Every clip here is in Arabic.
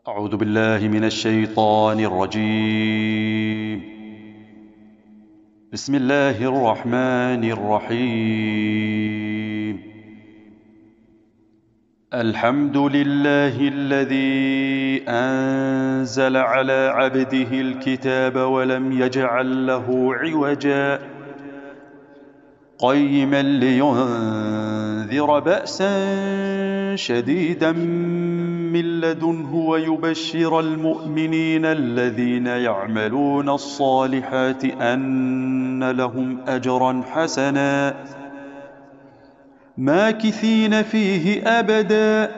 أعوذ بالله من الشيطان الرجيم. بسم الله الرحمن الرحيم. الحمد لله الذي أنزل على عبده الكتاب ولم يجعل له عوجا قيما لينذر بأسا شديدا من لدنه ويبشر المؤمنين الذين يعملون الصالحات أن لهم أجرا حسنا ماكثين فيه أبدا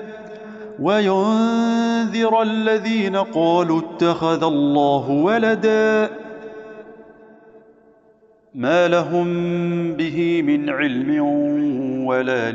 وينذر الذين قالوا اتخذ الله ولدا ما لهم به من علم ولا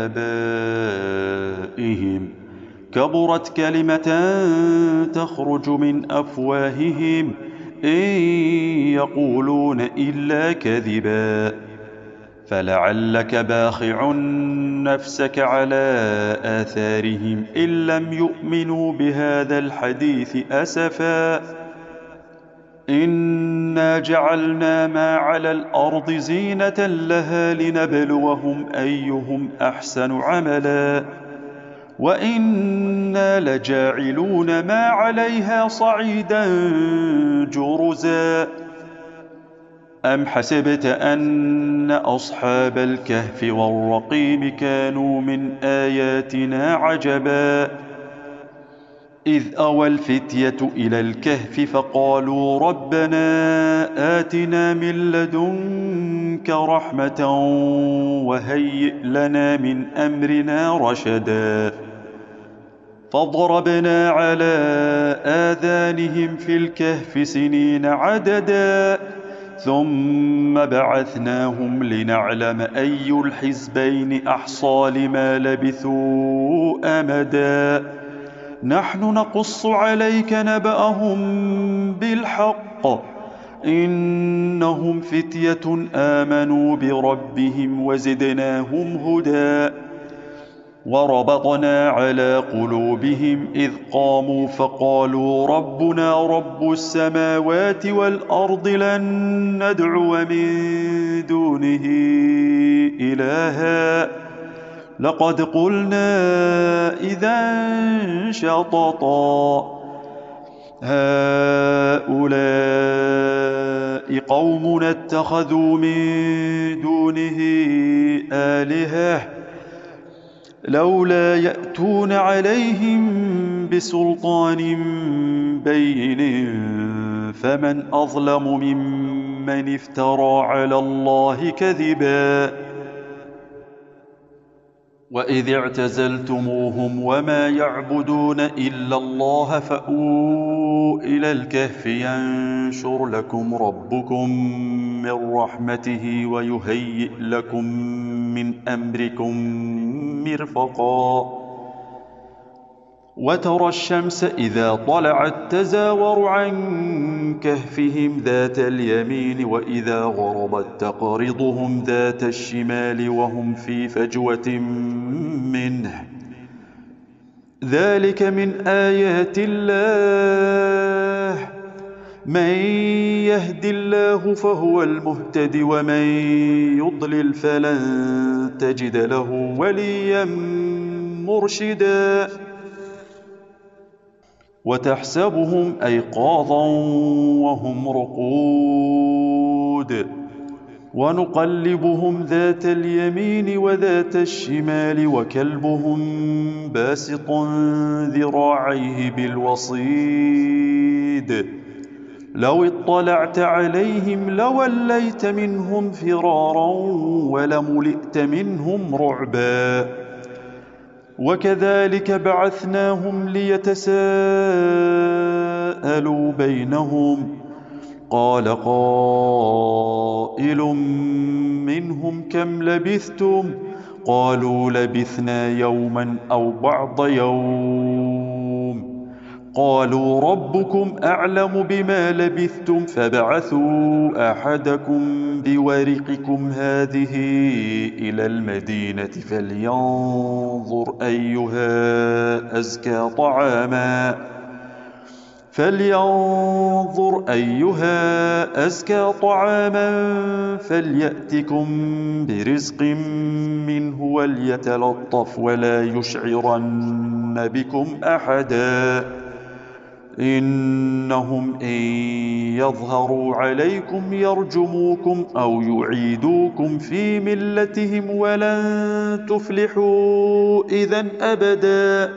لآبائهم كبرت كلمة تخرج من أفواههم إن يقولون إلا كذبا فلعلك باخع نفسك على آثارهم إن لم يؤمنوا بهذا الحديث أسفا إنا جعلنا ما على الأرض زينة لها لنبلوهم أيهم أحسن عملا وإنا لجاعلون ما عليها صعيدا جرزا أم حسبت أن أصحاب الكهف والرقيم كانوا من آياتنا عجبا إذ أوى الفتية إلى الكهف فقالوا ربنا آتنا من لدنك رحمة وهيئ لنا من أمرنا رشدا فضربنا على آذانهم في الكهف سنين عددا ثم بعثناهم لنعلم أي الحزبين أحصى لما لبثوا أمدا نحن نقص عليك نبأهم بالحق إنهم فتية آمنوا بربهم وزدناهم هدى وربطنا على قلوبهم إذ قاموا فقالوا ربنا رب السماوات والأرض لن ندعو من دونه إلها لقد قلنا إذا شططا هؤلاء قومنا اتخذوا من دونه آلهة لولا يأتون عليهم بسلطان بين فمن أظلم ممن افترى على الله كذبا وإذ اعتزلتموهم وما يعبدون إلا الله فأووا إلى الكهف ينشر لكم ربكم من رحمته ويهيئ لكم من أمركم مرفقا وترى الشمس إذا طلعت تزاور عن كهفهم ذات اليمين وإذا غربت تقرضهم ذات الشمال وهم في فجوة منه ذلك من آيات الله من يهد الله فهو المهتد ومن يضلل فلن تجد له وليا مرشدا وتحسبهم أيقاظا وهم رقود ونقلبهم ذات اليمين وذات الشمال وكلبهم باسط ذراعيه بالوصيد لو اطلعت عليهم لوليت منهم فرارا ولملئت منهم رعبا وكذلك بعثناهم ليتساءلوا بينهم قال قائل منهم كم لبثتم قالوا لبثنا يوما أو بعض يوم قالوا ربكم أعلم بما لبثتم فابعثوا أحدكم بورقكم هذه إلى المدينة فلينظر أيها أزكى طعاما فلينظر أيها أزكى طعاما فليأتكم برزق منه وليتلطف ولا يشعرن بكم أحدا إنهم إن يظهروا عليكم يرجموكم أو يعيدوكم في ملتهم ولن تفلحوا إذن أبدا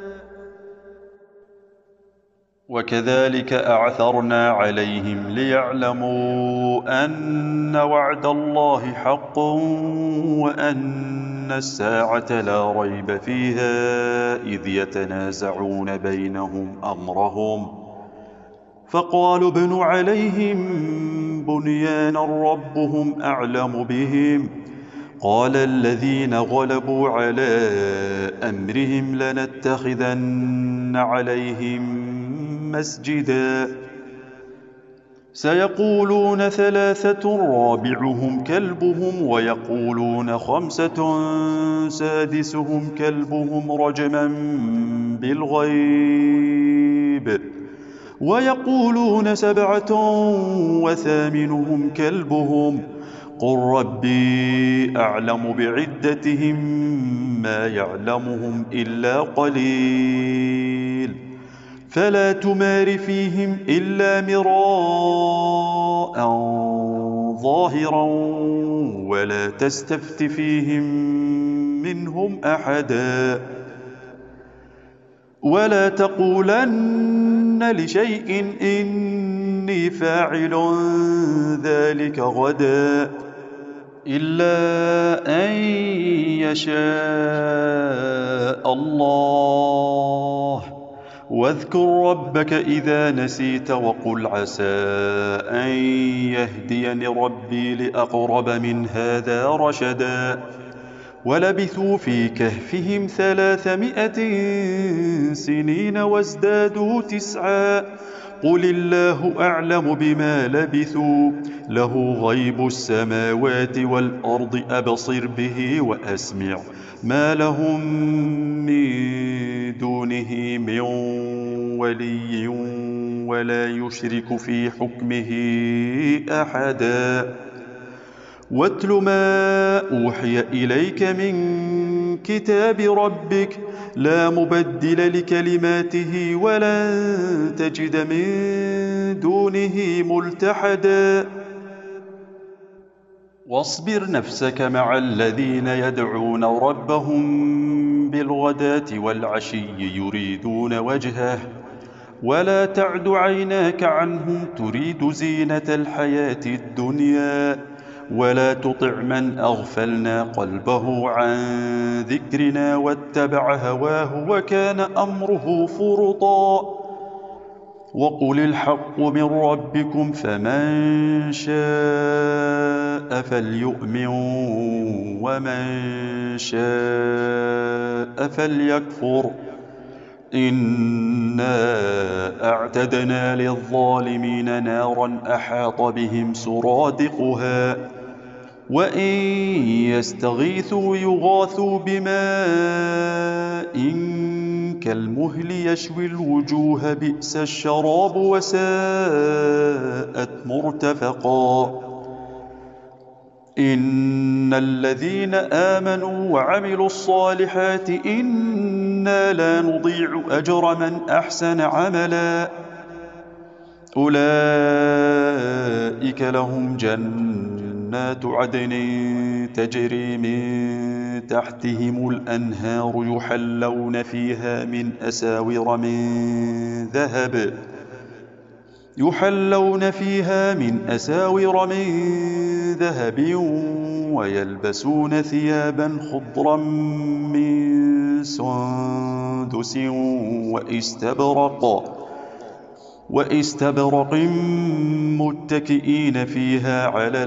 وكذلك أعثرنا عليهم ليعلموا أن وعد الله حق وأن الساعة لا ريب فيها إذ يتنازعون بينهم أمرهم فقالوا ابنوا عليهم بنيانا ربهم أعلم بهم قال الذين غلبوا على أمرهم لنتخذن عليهم مسجدا سيقولون ثلاثة رابعهم كلبهم ويقولون خمسة سادسهم كلبهم رجما بالغيب ويقولون سبعة وثامنهم كلبهم قل ربي أعلم بعدتهم ما يعلمهم إلا قليل فلا تمار فيهم إلا مراء ظاهرا ولا تستفت فيهم منهم أحدا ولا تقولن لشيء إني فاعل ذلك غدا إلا أن يشاء الله واذكر ربك إذا نسيت وقل عسى أن يهديني ربي لأقرب من هذا رشدا ولبثوا في كهفهم 300 سنين وازدادوا 9 قل الله أعلم بما لبثوا له غيب السماوات والأرض أبصر به وأسمع ما لهم من دونه من ولي ولا يشرك في حكمه أحدا واتل ما أوحي إليك من كتاب ربك لا مبدل لكلماته ولن تجد من دونه ملتحدا واصبر نفسك مع الذين يدعون ربهم بالغداة والعشي يريدون وجهه ولا تعد عيناك عنهم تريد زينة الحياة الدنيا ولا تطع من أغفلنا قلبه عن ذكرنا واتبع هواه وكان أمره فرطا وقل الحق من ربكم فمن شاء فليؤمن ومن شاء فليكفر إنا أعتدنا للظالمين نارا أحاط بهم سرادقها وإن يستغيثوا يغاثوا بماء كالمهل يشوي الوجوه بئس الشراب وساءت مرتفقا إن الذين آمنوا وعملوا الصالحات إنا لا نضيع أجر من أحسن عملا أولئك لهم جنات عدن تجري من تحتهم الأنهار يحلون فيها من أساور من ذهب ويلبسون ثيابا خضرا من سندس واستبرق متكئين فيها على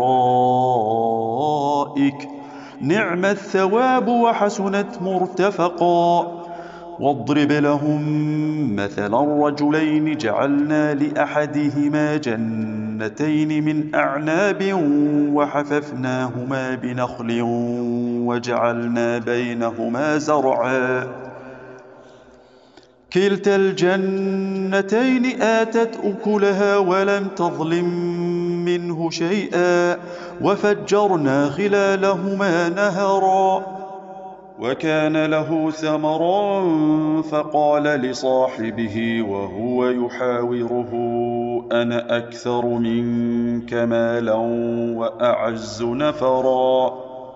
الأرائك نعم الثواب وحسنت مرتفقا واضرب لهم مثلا رجلين جعلنا لأحدهما جنتين من أعناب وحففناهما بنخل وجعلنا بينهما زرعا كلتا الجنتين آتت أكلها ولم تظلم منه شيئا وفجرنا خلالهما نهرا وكان له ثمر فقال لصاحبه وهو يحاوره أنا أكثر منك مالا وأعز نفرا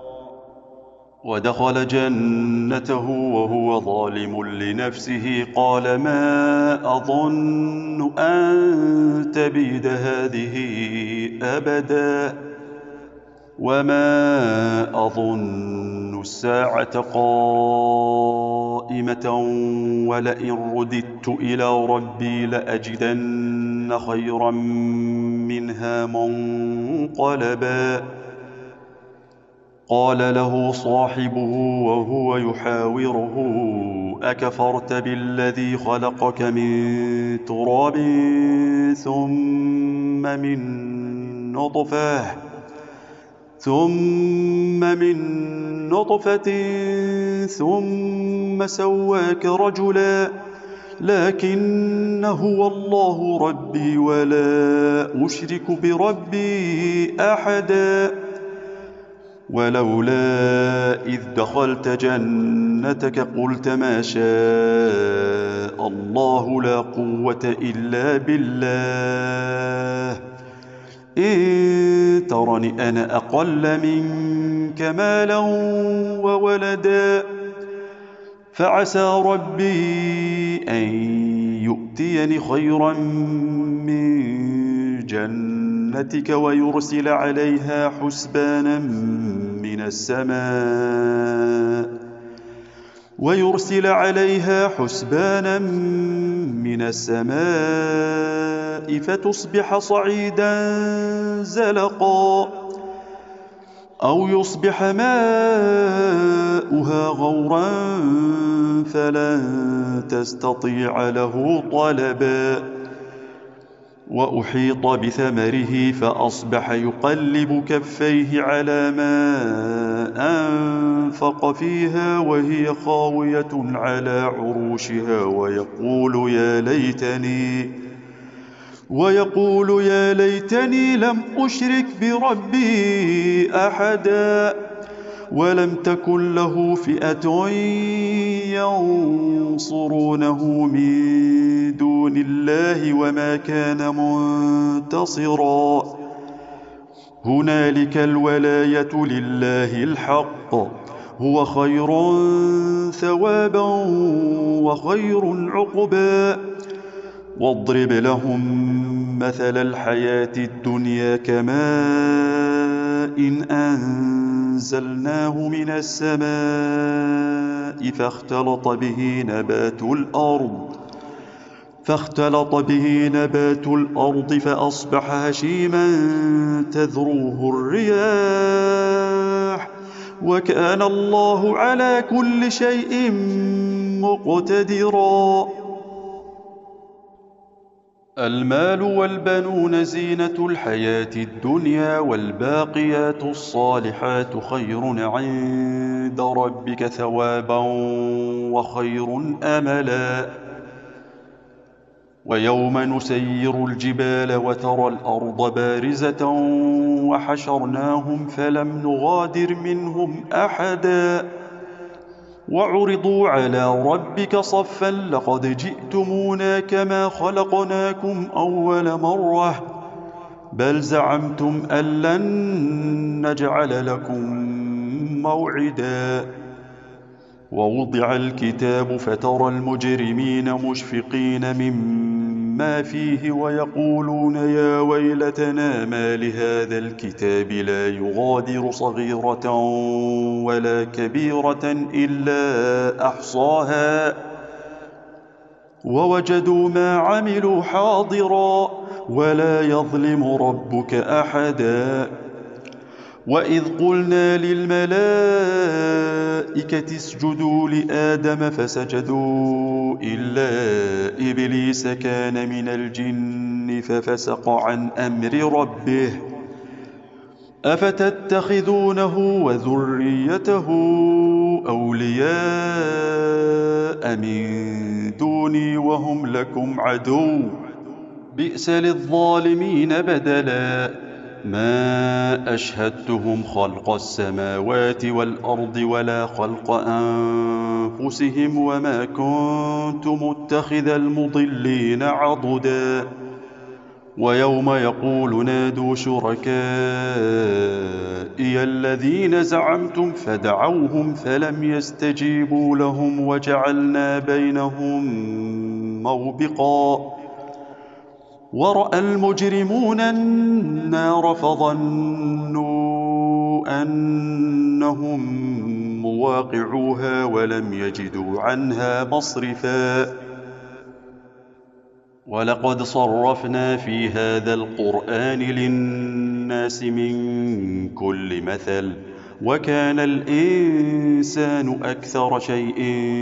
ودخل جنته وهو ظالم لنفسه قال ما أظن أن تبيد هذه أبدا وما أظن الساعة قائمة ولئن رددت إلى ربي لأجدن خيرا منها منقلبا قال له صاحبه وهو يحاوره أكفرت بالذي خلقك من تراب ثم من نطفة ثم سواك رجلا لكن هو الله ربي ولا أشرك بربي أحدا ولولا إذ دخلت جنتك قلت ما شاء الله لا قوة إلا بالله إن ترني أنا أقل منك مالا وولدا فعسى ربي أن يؤتيني خيرا من جنتك ويرسل عليها حسبانا من السماء فتصبح صعيدا زلقا أو يصبح ماؤها غورا فلن تستطيع له طلبا وأحيط بثمره فأصبح يقلب كفيه على ما أنفق فيها وهي خاوية على عروشها ويقول يا ليتني لم أشرك بربي أحدا ولم تكن له فئة ينصرونه من دون الله وما كان منتصرا هنالك الولاية لله الحق هو خير ثوابا وخير عقبا واضرب لهم مثل الحياة الدنيا كماء أنزلناه من السماء فاختلط به نبات الأرض فأصبح هشيما تذروه الرياح وكان الله على كل شيء مقتدرا المال والبنون زينة الحياة الدنيا والباقيات الصالحات خير عند ربك ثوابا وخير أملا ويوم نسير الجبال وترى الأرض بارزة وحشرناهم فلم نغادر منهم أحدا وعرضوا على ربك صفا لقد جئتمونا كما خلقناكم أول مرة بل زعمتم أن لن نجعل لكم موعدا ووضع الكتاب فترى المجرمين مشفقين مما فيه ويقولون يا ويلتنا ما لهذا الكتاب لا يغادر صغيرة ولا كبيرة إلا أحصاها ووجدوا ما عملوا حاضرا ولا يظلم ربك أحدا وإذ قلنا للملائكة اسجدوا لآدم فسجدوا إلا إبليس كان من الجن ففسق عن أمر ربه أفتتخذونه وذريته أولياء من دوني وهم لكم عدو بئس للظالمين بدلا ما أشهدتهم خلق السماوات والأرض ولا خلق أنفسهم وما كنت متخذ المضلين عضدا ويوم يقول نادوا شركائي الذين زعمتم فدعوهم فلم يستجيبوا لهم وجعلنا بينهم موبقا ورأى المجرمون النار فظنوا أنهم مواقعوها ولم يجدوا عنها مصرفا ولقد صرفنا في هذا القرآن للناس من كل مثل وكان الإنسان أكثر شيء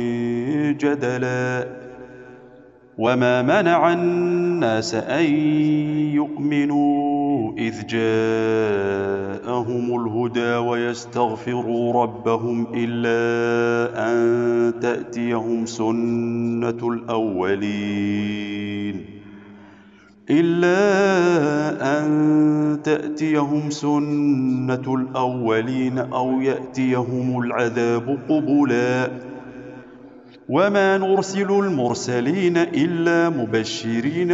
جدلا وما منع الناس أن يؤمنوا إذ جاءهم الهدى ويستغفروا ربهم إلا أن تأتيهم سنة الأولين أو يأتيهم العذاب قبلا وما نرسل المرسلين إلا مبشرين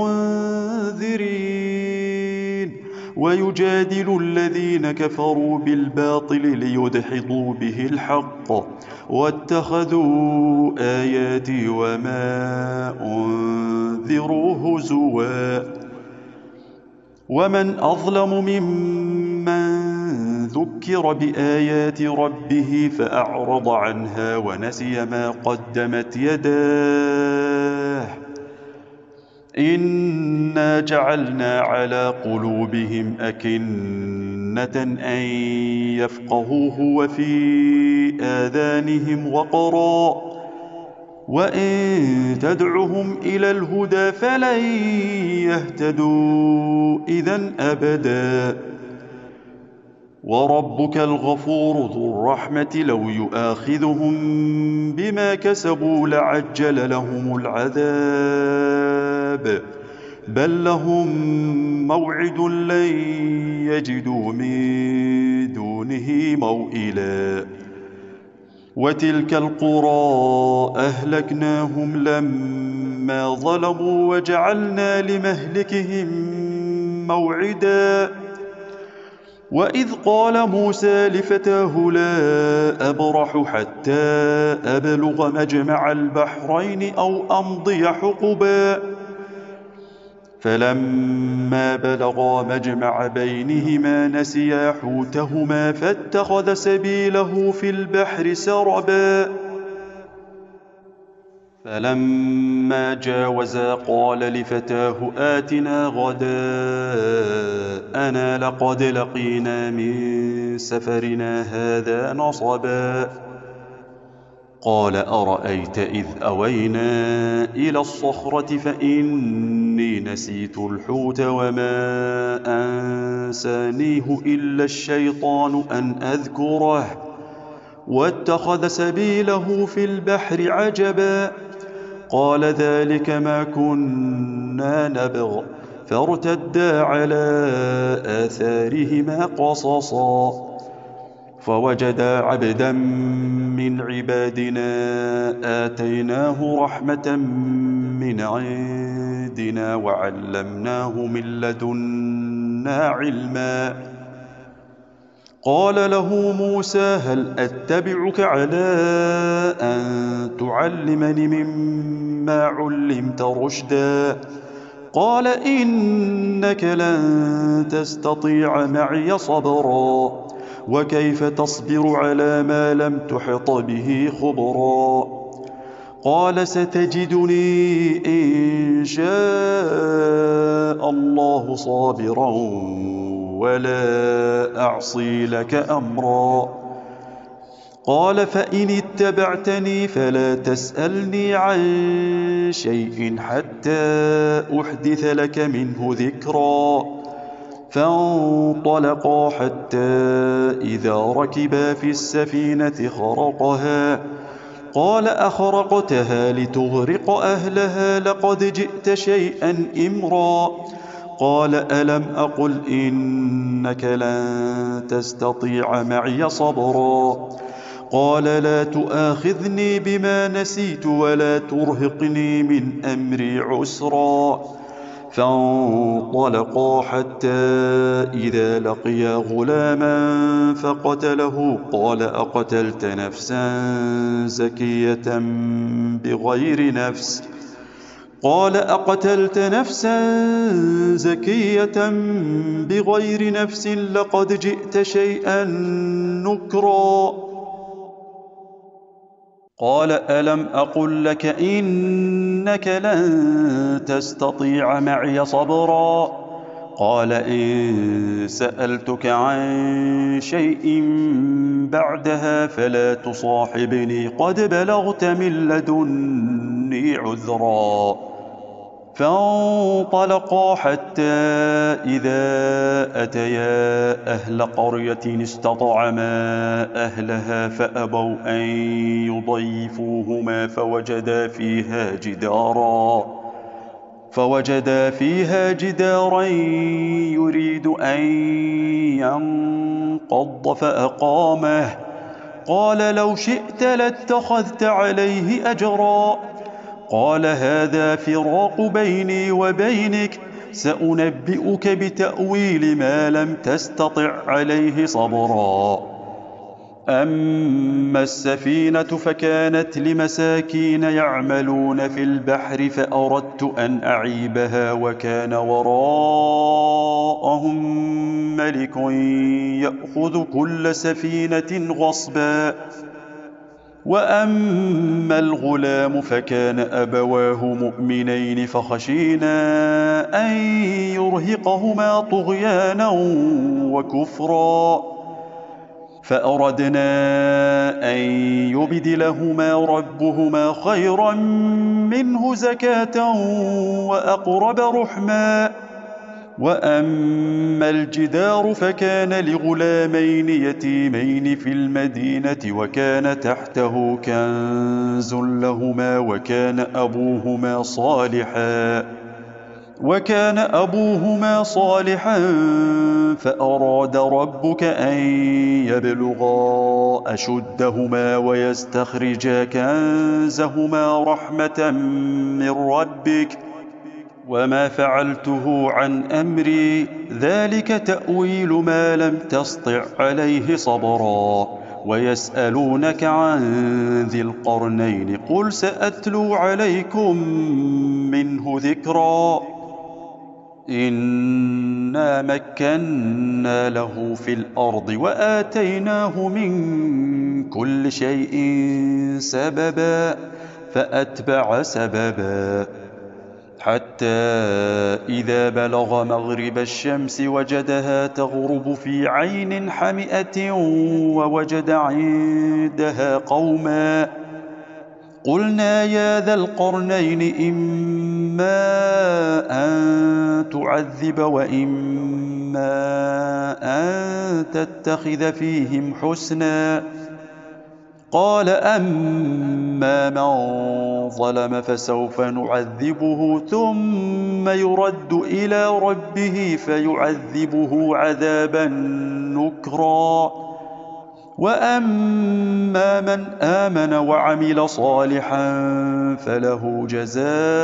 ومنذرين ويجادل الذين كفروا بالباطل ليدحضوا به الحق واتخذوا آياتي وما أنذروا هزوا ومن أظلم ممن ذكر بآيات ربه فأعرض عنها ونسي ما قدمت يداه إنا جعلنا على قلوبهم أكنة أن يفقهوه وفي آذانهم وقرا وإن تدعهم إلى الهدى فلن يهتدوا إذن أبدا وربك الغفور ذو الرحمة لو يؤاخذهم بما كسبوا لعجل لهم العذاب بل لهم موعد لن يجدوا من دونه موئلا وتلك القرى أهلكناهم لما ظلموا وجعلنا لمهلكهم موعدا وإذ قال موسى لفتاه لا أبرح حتى أبلغ مجمع البحرين أو أمضي حقبا فلما بلغا مجمع بينهما نسيا حوتهما فاتخذ سبيله في البحر سربا فلما جاوزا قال لفتاه آتنا غداءنا لقد لقينا من سفرنا هذا نصبا قال أرأيت إذ أوينا إلى الصخرة فإني نسيت الحوت وما أنسانيه إلا الشيطان أن أذكره واتخذ سبيله في البحر عجبا قال ذلك ما كنا نبغ فارتدا على آثارهما قصصا فوجدا عبدا من عبادنا آتيناه رحمة من عندنا وعلمناه من لدنا علما قال له موسى هل أتبعك على أن تعلمني مما علمت رشدا قال إنك لن تستطيع معي صبرا وكيف تصبر على ما لم تحط به خبرا قال ستجدني إن شاء الله صابرا ولا أعصي لك أمرا قال فإن اتبعتني فلا تسألني عن شيء حتى أحدث لك منه ذكرا فانطلقا حتى إذا ركبا في السفينة خرقها. قال أخرقتها لتغرق أهلها لقد جئت شيئا إمرا. قال ألم أقل إنك لن تستطيع معي صبرا. قال لا تؤاخذني بما نسيت ولا ترهقني من أمري عسرا. فانطلقا حتى إذا لقيا غلاما فقتله. قال أقتلت نفسا زكية بغير نفس لقد جئت شيئا نكرا. قال ألم أقل لك إنك لن تستطيع معي صبرا. قال إن سألتك عن شيء بعدها فلا تصاحبني قد بلغت من لدني عذرا. فانطلقا حتى إذا أتيا أهل قرية استطعما أهلها فأبوا أن يضيفوهما فوجدا فيها جدارا يريد أن ينقض فأقامه. قال لو شئت لاتخذت عليه أجرا. قال هذا فراق بيني وبينك سأنبئك بتأويل ما لم تستطع عليه صبرا. أما السفينة فكانت لمساكين يعملون في البحر فأردت أن أعيبها وكان وراءهم ملك يأخذ كل سفينة غصبا. وأما الغلام فكان أبواه مؤمنين فخشينا أن يرهقهما طغيانا وكفرا. فأردنا أن يبدلهما ربهما خيرا منه زكاة وأقرب رحما. وأما الجدار فكان لغلامين يتيمين في المدينة وكان تحته كنز لهما وكان أبوهما صالحا فأراد ربك أن يبلغا أشدهما ويستخرجا كنزهما رحمة من ربك وما فعلته عن أمري ذلك تأويل ما لم تسطع عليه صبرا. ويسألونك عن ذي القرنين قل سأتلو عليكم منه ذكرا. إنا مكنا له في الأرض وآتيناه من كل شيء سببا فأتبع سببا حتى إذا بلغ مغرب الشمس وجدها تغرب في عين حمئة ووجد عندها قوما. قلنا يا ذا القرنين إما أن تعذب وإما أن تتخذ فيهم حسنا. قال أما من ظلم فسوف نعذبه ثم يرد إلى ربه فيعذبه عذابا نكرا. وأما من آمن وعمل صالحا فله جزاء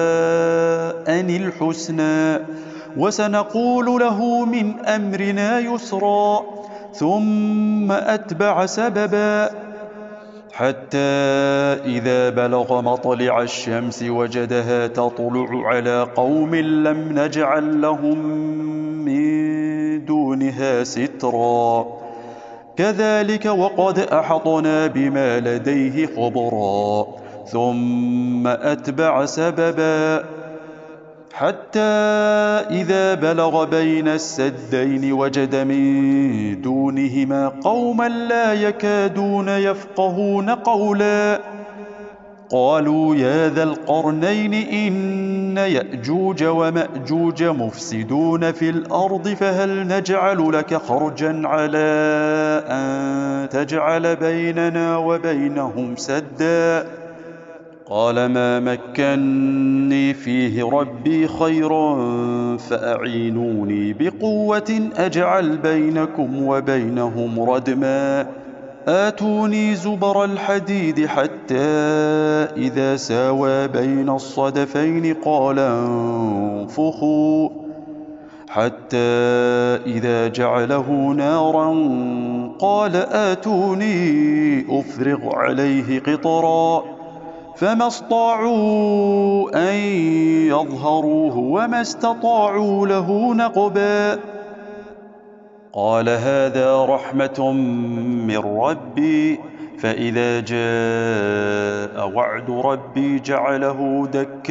الحسنى وسنقول له من أمرنا يسرا. ثم أتبع سببا حتى إذا بلغ مطلع الشمس وجدها تطلع على قوم لم نجعل لهم من دونها سترا. كذلك وقد أحطنا بما لديه خبرا. ثم أتبع سببا حتى إذا بلغ بين السدين وجد من دونهما قوما لا يكادون يفقهون قولا. قالوا يا ذا القرنين إن يأجوج ومأجوج مفسدون في الأرض فهل نجعل لك خرجا على أن تجعل بيننا وبينهم سدا قال ما مكني فيه ربي خير فأعينوني بقوة أجعل بينكم وبينهم ردما آتوني زبر الحديد حتى إذا ساوى بين الصدفين قال انفخوا حتى إذا جعله نارا قال آتوني أفرغ عليه قطرا فما استطاعوا أن يظهروه وما استطاعوا له نقبا قال هذا رحمة من ربي فإذا جاء وعد ربي جعله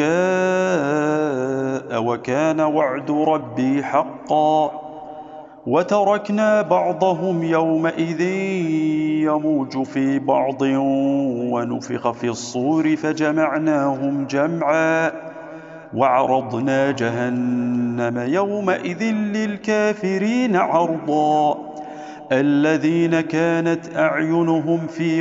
دكاء وكان وعد ربي حقا وتركنا بعضهم يومئذ يموج في بعض ونفخ في الصور فجمعناهم جمعا وعرضنا جهنم يومئذ للكافرين عرضا الذين كانت أعينهم في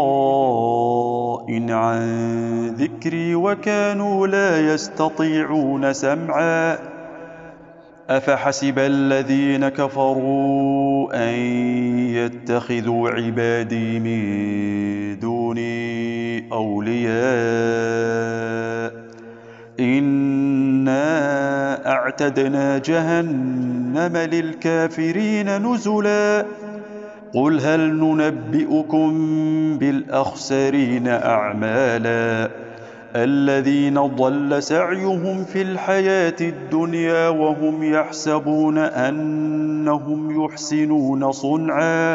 غطاء عن ذكري وكانوا لا يستطيعون سمعا أفحسب الذين كفروا أن يتخذوا عبادي من دوني أولياء إنا أعتدنا جهنم للكافرين نزلا قل هل ننبئكم بالأخسرين أعمالا الذين ضل سعيهم في الحياة الدنيا وهم يحسبون أنهم يحسنون صنعا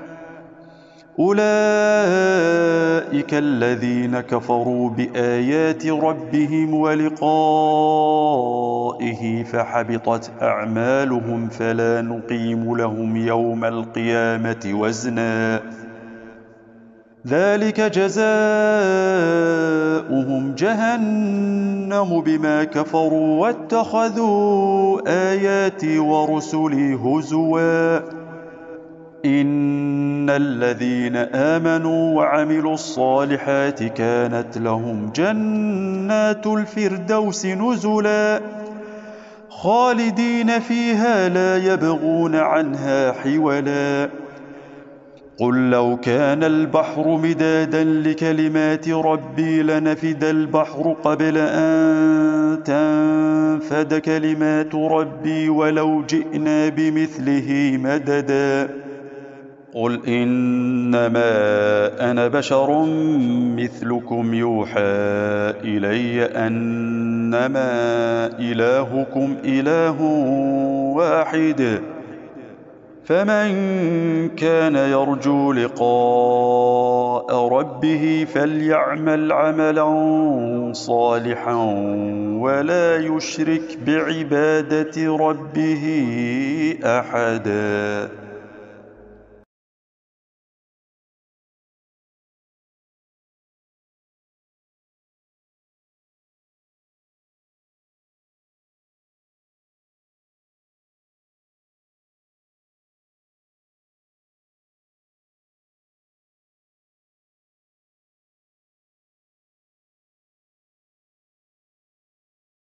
أولئك الذين كفروا بآيات ربهم ولقائه فحبطت أعمالهم فلا نقيم لهم يوم القيامة وزنا ذلك جزاؤهم جهنم بما كفروا واتخذوا آياتي ورسلي هزوا إن الذين آمنوا وعملوا الصالحات كانت لهم جنات الفردوس نزلا خالدين فيها لا يبغون عنها حولا قل لو كان البحر مدادا لكلمات ربي لنفد البحر قبل أن تنفد كلمات ربي ولو جئنا بمثله مددا قل إنما أنا بشر مثلكم يوحى إلي أنما إلهكم إله واحد فمن كان يرجو لقاء ربه فليعمل عملا صالحا ولا يشرك بعبادة ربه أحدا.